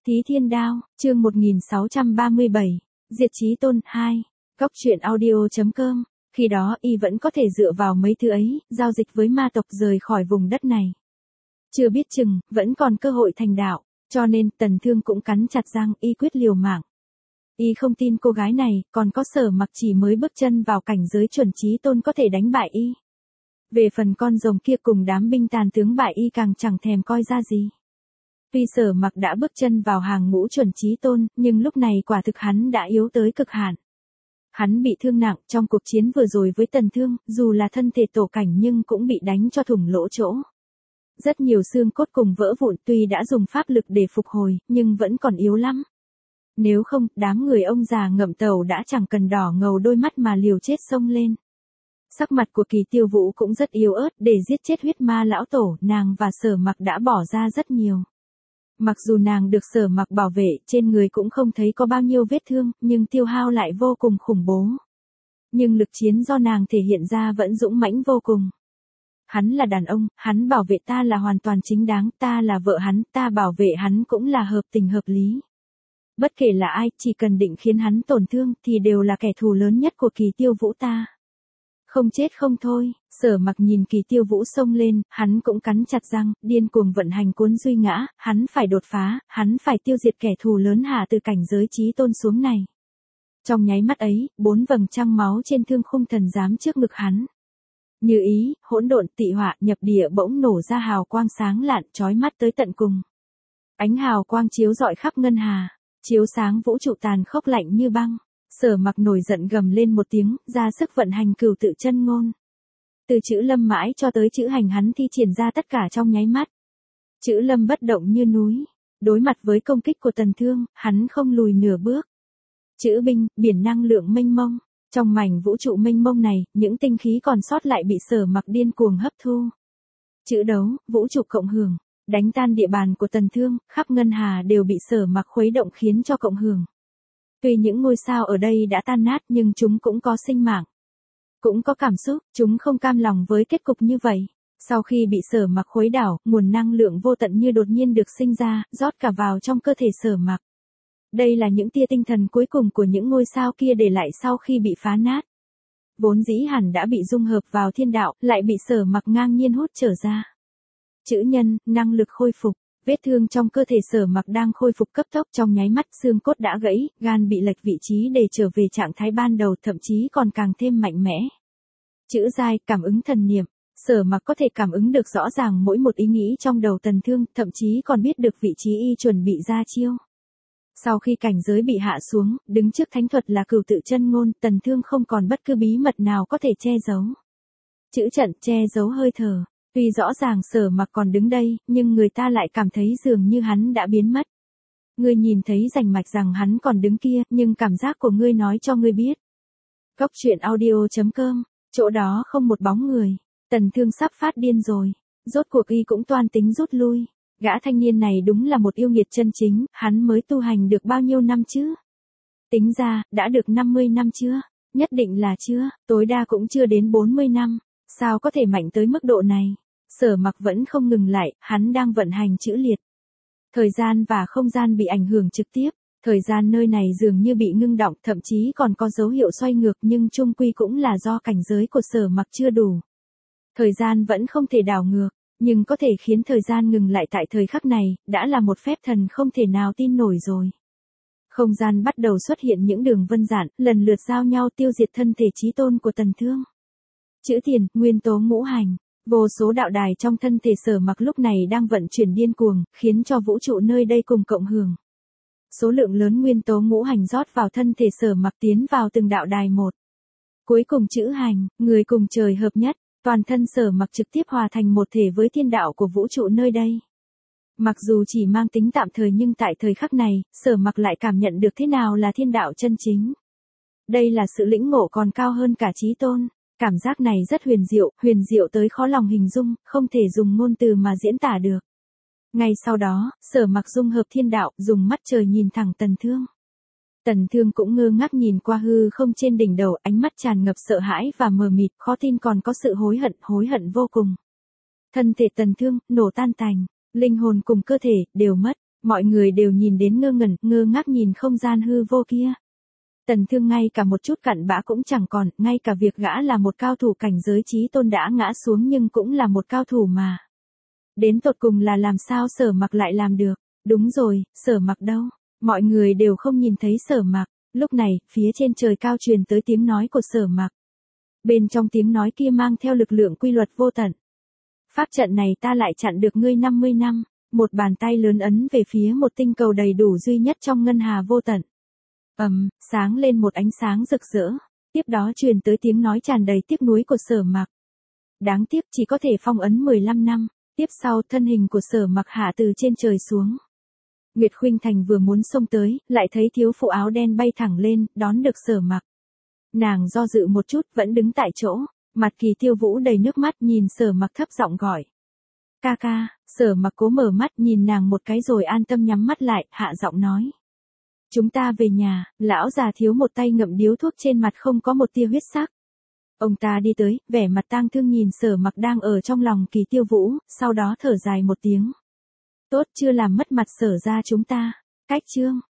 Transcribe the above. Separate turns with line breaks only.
Thí Thiên Đao, chương 1637, Diệt Chí Tôn 2, Cóc truyện audio.com, khi đó y vẫn có thể dựa vào mấy thứ ấy, giao dịch với ma tộc rời khỏi vùng đất này. Chưa biết chừng, vẫn còn cơ hội thành đạo, cho nên Tần Thương cũng cắn chặt răng, y quyết liều mạng. Y không tin cô gái này, còn có Sở Mặc chỉ mới bước chân vào cảnh giới chuẩn Chí Tôn có thể đánh bại y. Về phần con rồng kia cùng đám binh tàn tướng bại y càng chẳng thèm coi ra gì. Tuy Sở Mặc đã bước chân vào hàng ngũ chuẩn Chí Tôn, nhưng lúc này quả thực hắn đã yếu tới cực hạn. Hắn bị thương nặng trong cuộc chiến vừa rồi với Tần Thương, dù là thân thể tổ cảnh nhưng cũng bị đánh cho thủng lỗ chỗ. Rất nhiều xương cốt cùng vỡ vụn, tuy đã dùng pháp lực để phục hồi, nhưng vẫn còn yếu lắm. Nếu không, đám người ông già ngậm tàu đã chẳng cần đỏ ngầu đôi mắt mà liều chết xông lên. Sắc mặt của Kỳ Tiêu Vũ cũng rất yếu ớt, để giết chết huyết ma lão tổ, nàng và Sở Mặc đã bỏ ra rất nhiều. Mặc dù nàng được Sở Mặc bảo vệ, trên người cũng không thấy có bao nhiêu vết thương, nhưng tiêu hao lại vô cùng khủng bố. Nhưng lực chiến do nàng thể hiện ra vẫn dũng mãnh vô cùng. Hắn là đàn ông, hắn bảo vệ ta là hoàn toàn chính đáng, ta là vợ hắn, ta bảo vệ hắn cũng là hợp tình hợp lý. Bất kể là ai, chỉ cần định khiến hắn tổn thương, thì đều là kẻ thù lớn nhất của Kỳ Tiêu Vũ ta. Không chết không thôi, Sở Mặc nhìn Kỳ Tiêu Vũ xông lên, hắn cũng cắn chặt răng, điên cuồng vận hành cuốn duy ngã, hắn phải đột phá, hắn phải tiêu diệt kẻ thù lớn hạ từ cảnh giới Chí Tôn xuống này. Trong nháy mắt ấy, 4 vầng trăng máu trên thương khung thần giám trước ngực hắn. Như ý, hỗn độn tị họa nhập địa bỗng nổ ra hào quang sáng lạn chói mắt tới tận cùng. Ánh hào quang chiếu rọi khắp ngân hà, chiếu sáng vũ trụ tàn khốc lạnh như băng. Sở Mặc nổi giận gầm lên một tiếng, ra sức vận hành cửu tự chân ngôn. Từ chữ lâm mãi cho tới chữ hành hắn thi triển ra tất cả trong nháy mắt. Chữ lâm bất động như núi, đối mặt với công kích của Tần Thương, hắn không lùi nửa bước. Chữ binh, biển năng lượng mênh mông. Trong mảnh vũ trụ mênh mông này, những tinh khí còn sót lại bị Sở Mặc điên cuồng hấp thu. Chữ đấu, vũ trụ cộng hưởng, đánh tan địa bàn của Tần Thương, khắp ngân hà đều bị Sở Mặc khuấy động khiến cho cộng hưởng. Tuy những ngôi sao ở đây đã tan nát nhưng chúng cũng có sinh mạng. Cũng có cảm xúc, chúng không cam lòng với kết cục như vậy. Sau khi bị Sở Mặc khuấy đảo, nguồn năng lượng vô tận như đột nhiên được sinh ra, rót cả vào trong cơ thể Sở Mặc. Đây là những tia tinh thần cuối cùng của những ngôi sao kia để lại sau khi bị phá nát. Vốn dĩ hẳn đã bị dung hợp vào thiên đạo, lại bị Sở Mặc ngang nhiên hút trở ra. Chữ nhân, năng lực khôi phục. Vết thương trong cơ thể Sở Mặc đang khôi phục cấp tốc, trong nháy mắt xương cốt đã gãy, gan bị lệch vị trí để trở về trạng thái ban đầu, thậm chí còn càng thêm mạnh mẽ. Chữ giai, cảm ứng thần niệm. Sở Mặc có thể cảm ứng được rõ ràng mỗi một ý nghĩ trong đầu Tần Thương, thậm chí còn biết được vị trí y chuẩn bị ra chiêu. Sau khi cảnh giới bị hạ xuống, đứng trước thánh thuật là cửu tự chân ngôn, Tần Thương không còn bất cứ bí mật nào có thể che giấu. Chữ trận, che giấu hơi thở. Tuy rõ ràng Sở Mặc còn đứng đây, nhưng người ta lại cảm thấy dường như hắn đã biến mất. Ngươi nhìn thấy rành mạch rằng hắn còn đứng kia, nhưng cảm giác của ngươi nói cho ngươi biết. Cóc truyện audio.com, chỗ đó không một bóng người. Tần Thương sắp phát điên rồi. Rốt cuộc y cũng toan tính rút lui. Gã thanh niên này đúng là một yêu nghiệt chân chính, hắn mới tu hành được bao nhiêu năm chứ? Tính ra, đã được 50 năm chưa? Nhất định là chưa, tối đa cũng chưa đến 40 năm. Sao có thể mạnh tới mức độ này? Sở Mặc vẫn không ngừng lại, hắn đang vận hành chữ liệt. Thời gian và không gian bị ảnh hưởng trực tiếp, thời gian nơi này dường như bị ngưng động, thậm chí còn có dấu hiệu xoay ngược, nhưng chung quy cũng là do cảnh giới của Sở Mặc chưa đủ. Thời gian vẫn không thể đảo ngược, nhưng có thể khiến thời gian ngừng lại tại thời khắc này, đã là một phép thần không thể nào tin nổi rồi. Không gian bắt đầu xuất hiện những đường vân dạn, lần lượt giao nhau tiêu diệt thân thể Chí Tôn của Tần Thương. Chữ tiền, nguyên tố ngũ hành. Vô số đạo đài trong thân thể Sở Mặc lúc này đang vận chuyển điên cuồng, khiến cho vũ trụ nơi đây cùng cộng hưởng. Số lượng lớn nguyên tố ngũ hành rót vào thân thể Sở Mặc tiến vào từng đạo đài một. Cuối cùng chữ hành, người cùng trời hợp nhất, toàn thân Sở Mặc trực tiếp hòa thành một thể với thiên đạo của vũ trụ nơi đây. Mặc dù chỉ mang tính tạm thời nhưng tại thời khắc này, Sở Mặc lại cảm nhận được thế nào là thiên đạo chân chính. Đây là sự lĩnh ngộ còn cao hơn cả Chí Tôn. Cảm giác này rất huyền diệu tới khó lòng hình dung, không thể dùng ngôn từ mà diễn tả được. Ngay sau đó, Sở Mặc dung hợp thiên đạo, dùng mắt trời nhìn thẳng Tần Thương. Tần Thương cũng ngơ ngác nhìn qua hư không trên đỉnh đầu, ánh mắt tràn ngập sợ hãi và mờ mịt, khó tin còn có sự hối hận vô cùng. Thân thể Tần Thương, nổ tan tành, linh hồn cùng cơ thể, đều mất. Mọi người đều nhìn đến ngơ ngẩn, ngơ ngác nhìn không gian hư vô kia. Tần Thương ngay cả một chút cặn bã cũng chẳng còn, ngay cả việc gã là một cao thủ cảnh giới chí tôn đã ngã xuống nhưng cũng là một cao thủ mà. Đến tột cùng là làm sao Sở Mặc lại làm được? Đúng rồi, Sở Mặc đâu? Mọi người đều không nhìn thấy Sở Mặc. Lúc này, phía trên trời cao truyền tới tiếng nói của Sở Mặc. Bên trong tiếng nói kia mang theo lực lượng quy luật vô tận. Pháp trận này ta lại chặn được ngươi 50 năm. Một bàn tay lớn ấn về phía một tinh cầu đầy đủ duy nhất trong ngân hà vô tận. Sáng lên một ánh sáng rực rỡ. Tiếp đó truyền tới tiếng nói tràn đầy tiếc nuối của Sở Mặc. Đáng tiếc chỉ có thể phong ấn 15 năm. Tiếp sau thân hình của Sở Mặc hạ từ trên trời xuống. Nguyệt Khuynh Thành vừa muốn xông tới, lại thấy thiếu phụ áo đen bay thẳng lên, đón được Sở Mặc. Nàng do dự một chút vẫn đứng tại chỗ, mặt Kỳ Tiêu Vũ đầy nước mắt nhìn Sở Mặc thấp giọng gọi. Ca ca, Sở Mặc cố mở mắt nhìn nàng một cái rồi an tâm nhắm mắt lại, hạ giọng nói. Chúng ta về nhà, lão già thiếu một tay ngậm điếu thuốc trên mặt không có một tia huyết sắc. Ông ta đi tới, vẻ mặt tang thương nhìn Sở Mặc đang ở trong lòng Kỳ Tiêu Vũ, sau đó thở dài một tiếng. Tốt chưa làm mất mặt Sở gia chúng ta. Cách chương